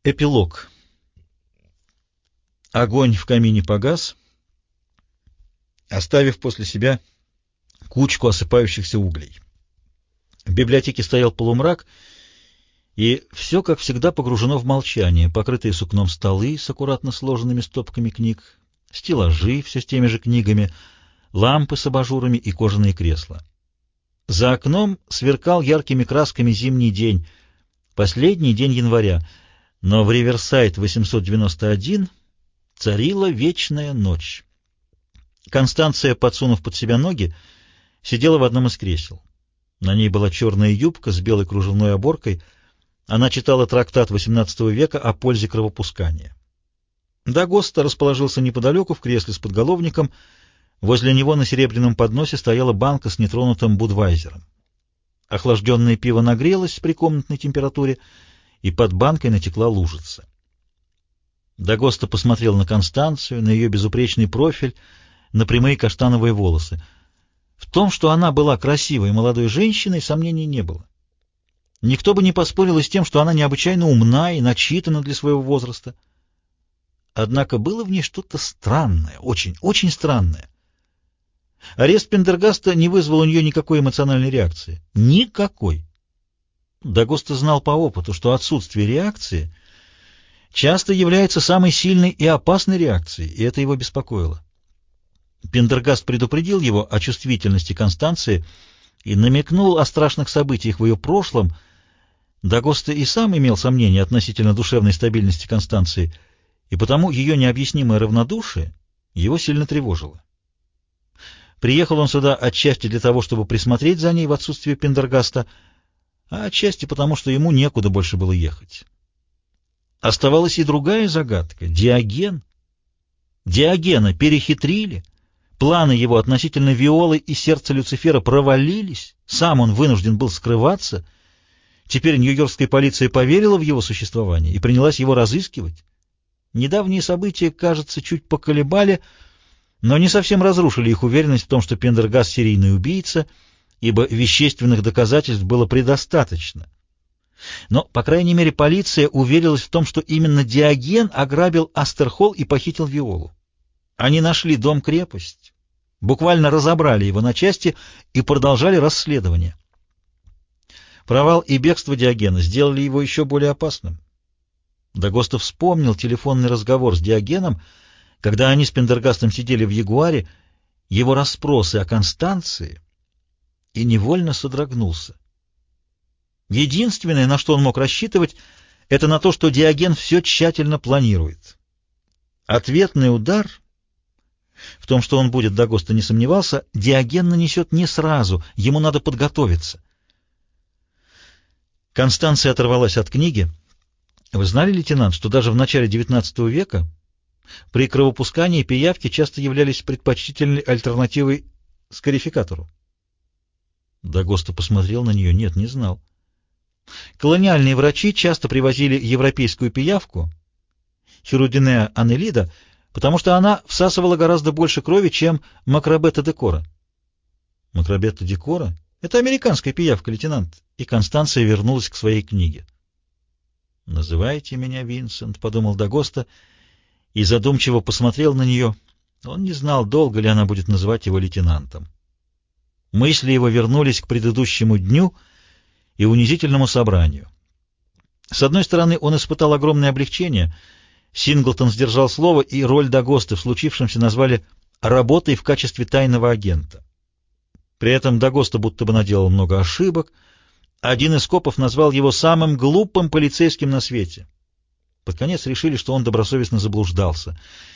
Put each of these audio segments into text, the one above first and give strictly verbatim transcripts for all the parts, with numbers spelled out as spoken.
Эпилог. Огонь в камине погас, оставив после себя кучку осыпающихся углей. В библиотеке стоял полумрак, и все, как всегда, погружено в молчание. Покрытые сукном столы с аккуратно сложенными стопками книг, стеллажи все с теми же книгами, лампы с абажурами и кожаные кресла. За окном сверкал яркими красками зимний день, последний день января, но в Риверсайд восемьсот девяносто один царила вечная ночь. Констанция, подсунув под себя ноги, сидела в одном из кресел. На ней была черная юбка с белой кружевной оборкой. Она читала трактат восемнадцатого века о пользе кровопускания. Дагоста расположился неподалеку в кресле с подголовником. Возле него на серебряном подносе стояла банка с нетронутым будвайзером. Охлажденное пиво нагрелось при комнатной температуре, и под банкой натекла лужица. Дагоста посмотрел на Констанцию, на ее безупречный профиль, на прямые каштановые волосы. В том, что она была красивой молодой женщиной, сомнений не было. Никто бы не поспорил и с тем, что она необычайно умна и начитана для своего возраста. Однако было в ней что-то странное, очень, очень странное. Арест Пендергаста не вызвал у нее никакой эмоциональной реакции. Никакой. Дагоста знал по опыту, что отсутствие реакции часто является самой сильной и опасной реакцией, и это его беспокоило. Пендергаст предупредил его о чувствительности Констанции и намекнул о страшных событиях в ее прошлом. Дагоста и сам имел сомнения относительно душевной стабильности Констанции, и потому ее необъяснимое равнодушие его сильно тревожило. Приехал он сюда отчасти для того, чтобы присмотреть за ней в отсутствие Пендергаста, а отчасти потому, что ему некуда больше было ехать. Оставалась и другая загадка — Диоген. Диогена перехитрили, планы его относительно Виолы и сердца Люцифера провалились, сам он вынужден был скрываться. Теперь нью-йоркская полиция поверила в его существование и принялась его разыскивать. Недавние события, кажется, чуть поколебали, но не совсем разрушили их уверенность в том, что Пендергаст — серийный убийца, ибо вещественных доказательств было предостаточно. Но, по крайней мере, полиция уверилась в том, что именно Диоген ограбил Астерхолл и похитил Виолу. Они нашли дом-крепость, буквально разобрали его на части и продолжали расследование. Провал и бегство Диогена сделали его еще более опасным. Дагоста вспомнил телефонный разговор с Диогеном, когда они с Пендергастом сидели в Ягуаре, его расспросы о Констанции, и невольно содрогнулся. Единственное, на что он мог рассчитывать, это на то, что Диоген все тщательно планирует. Ответный удар, в том, что он будет, Дагоста не сомневался, Диоген нанесет не сразу, ему надо подготовиться. Констанция оторвалась от книги. Вы знали, лейтенант, что даже в начале девятнадцатого века при кровопускании пиявки часто являлись предпочтительной альтернативой скарификатору? Дагоста посмотрел на нее. Нет, не знал. Колониальные врачи часто привозили европейскую пиявку, Хирудинеа аннелида, потому что она всасывала гораздо больше крови, чем макробета декора. Макробета декора? Это американская пиявка, лейтенант. И Констанция вернулась к своей книге. «Называйте меня Винсент», — подумал Дагоста, и задумчиво посмотрел на нее. Он не знал, долго ли она будет называть его лейтенантом. Мысли его вернулись к предыдущему дню и унизительному собранию. С одной стороны, он испытал огромное облегчение. Синглтон сдержал слово, и роль Дагосты в случившемся назвали «работой в качестве тайного агента». При этом Дагоста будто бы наделал много ошибок. Один из копов назвал его самым глупым полицейским на свете. Под конец решили, что он добросовестно заблуждался.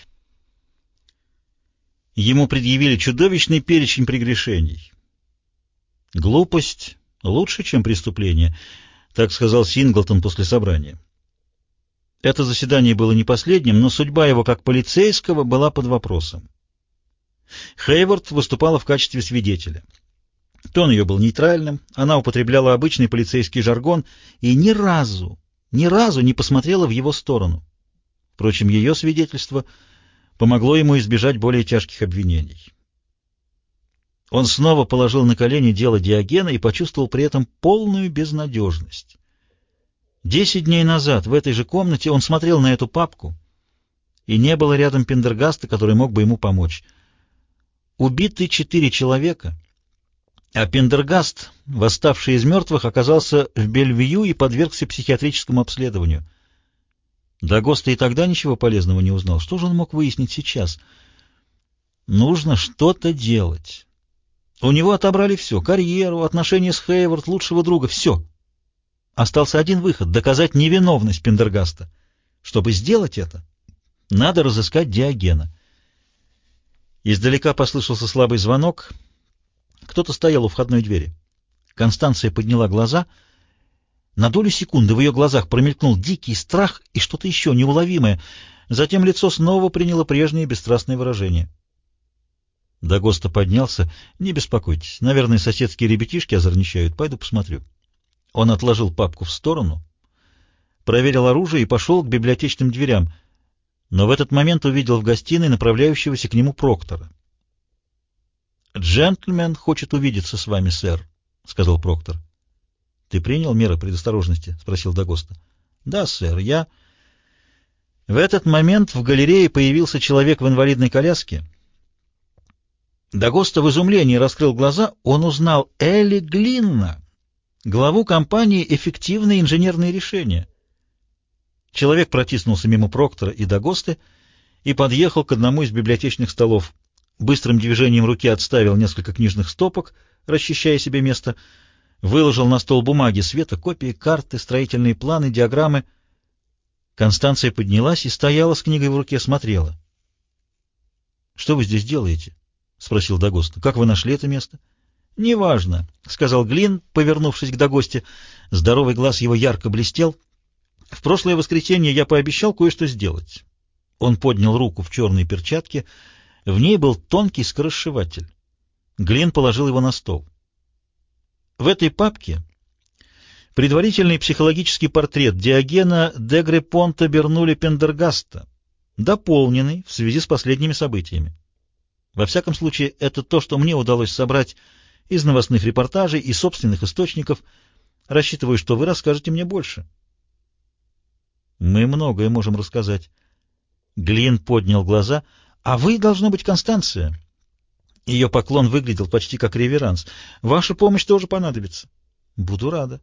Ему предъявили чудовищный перечень прегрешений. «Глупость лучше, чем преступление», — так сказал Синглтон после собрания. Это заседание было не последним, но судьба его как полицейского была под вопросом. Хейворд выступала в качестве свидетеля. Тон ее был нейтральным, она употребляла обычный полицейский жаргон и ни разу, ни разу не посмотрела в его сторону. Впрочем, ее свидетельство помогло ему избежать более тяжких обвинений. Он снова положил на колени дело Диогена и почувствовал при этом полную безнадежность. Десять дней назад в этой же комнате он смотрел на эту папку, и не было рядом Пендергаста, который мог бы ему помочь. Убиты четыре человека, а Пендергаст, восставший из мертвых, оказался в Бельвью и подвергся психиатрическому обследованию. Дагоста и тогда ничего полезного не узнал. Что же он мог выяснить сейчас? Нужно что-то делать. У него отобрали все — карьеру, отношения с Хейвард, лучшего друга, все. Остался один выход — доказать невиновность Пендергаста. Чтобы сделать это, надо разыскать Диогена. Издалека послышался слабый звонок. Кто-то стоял у входной двери. Констанция подняла глаза. На долю секунды в ее глазах промелькнул дикий страх и что-то еще неуловимое. Затем лицо снова приняло прежнее бесстрастное выражение. Дагоста поднялся. «Не беспокойтесь, наверное, соседские ребятишки озорничают. Пойду посмотрю». Он отложил папку в сторону, проверил оружие и пошел к библиотечным дверям, но в этот момент увидел в гостиной направляющегося к нему Проктора. «Джентльмен хочет увидеться с вами, сэр», — сказал Проктор. «Ты принял меры предосторожности?» — спросил Дагоста. «Да, сэр, я...» В этот момент в галерее появился человек в инвалидной коляске. Дагоста в изумлении раскрыл глаза. Он узнал Элли Глинна, главу компании «Эффективные инженерные решения». Человек протиснулся мимо Проктора и Дагосты и подъехал к одному из библиотечных столов. Быстрым движением руки отставил несколько книжных стопок, расчищая себе место, выложил на стол бумаги, света, копии, карты, строительные планы, диаграммы. Констанция поднялась и стояла с книгой в руке, смотрела. — Что вы здесь делаете? — спросил Дагоста. — Как вы нашли это место? — Неважно, — сказал Глин, повернувшись к Дагосте. Здоровый глаз его ярко блестел. — В прошлое воскресенье я пообещал кое-что сделать. Он поднял руку в черной перчатке. В ней был тонкий скоросшиватель. Глин положил его на стол. В этой папке предварительный психологический портрет Диогена де Грепонта Бернули Пендергаста, дополненный в связи с последними событиями. Во всяком случае, это то, что мне удалось собрать из новостных репортажей и собственных источников. Рассчитываю, что вы расскажете мне больше. Мы многое можем рассказать. Глин поднял глаза. А вы, должно быть, Констанция. Ее поклон выглядел почти как реверанс. Ваша помощь тоже понадобится. Буду рада.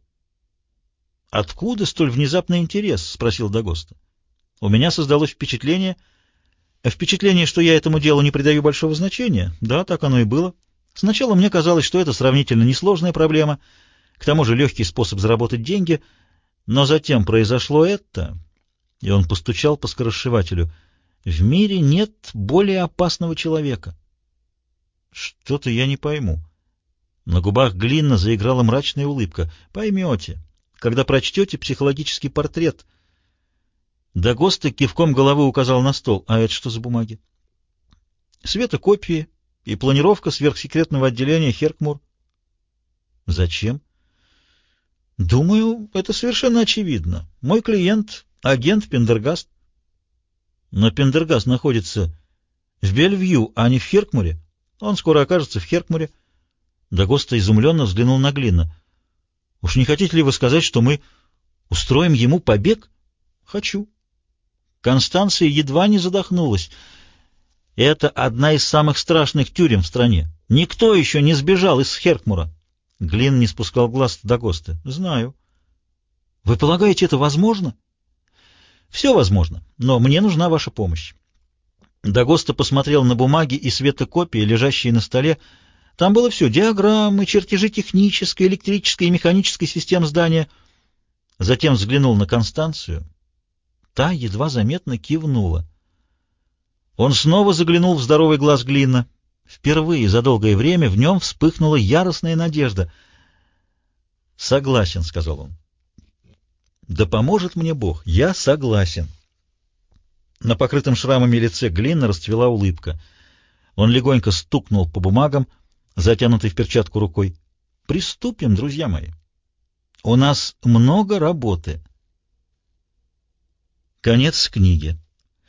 Откуда столь внезапный интерес? Спросил Дагоста. У меня создалось впечатление... Впечатление, что я этому делу не придаю большого значения. Да, так оно и было. Сначала мне казалось, что это сравнительно несложная проблема, к тому же легкий способ заработать деньги, но затем произошло это, и он постучал по скоросшивателю. В мире нет более опасного человека. Что-то я не пойму. На губах Глинна заиграла мрачная улыбка. Поймете, когда прочтете психологический портрет. Дагоста кивком головы указал на стол. А это что за бумаги? Светокопии и планировка сверхсекретного отделения Херкмур. Зачем? Думаю, это совершенно очевидно. Мой клиент — агент Пендергаст. Но Пендергаст находится в Бельвью, а не в Херкмуре. Он скоро окажется в Херкмуре. Дагоста изумленно взглянул на Глинна. — Уж не хотите ли вы сказать, что мы устроим ему побег? — Хочу. Констанция едва не задохнулась. Это одна из самых страшных тюрем в стране. Никто еще не сбежал из Херкмура. Глин не спускал глаз с Дагосты. — Знаю. — Вы полагаете, это возможно? — Все возможно, но мне нужна ваша помощь. Дагоста посмотрел на бумаги и светокопии, лежащие на столе. Там было все — диаграммы, чертежи технической, электрической и механической систем здания. Затем взглянул на Констанцию. Та едва заметно кивнула. Он снова заглянул в здоровый глаз Глинна. Впервые за долгое время в нем вспыхнула яростная надежда. «Согласен», — сказал он. «Да поможет мне Бог, я согласен». На покрытом шрамами лице Глинна расцвела улыбка. Он легонько стукнул по бумагам, затянутой в перчатку рукой. «Приступим, друзья мои. У нас много работы». Конец книги.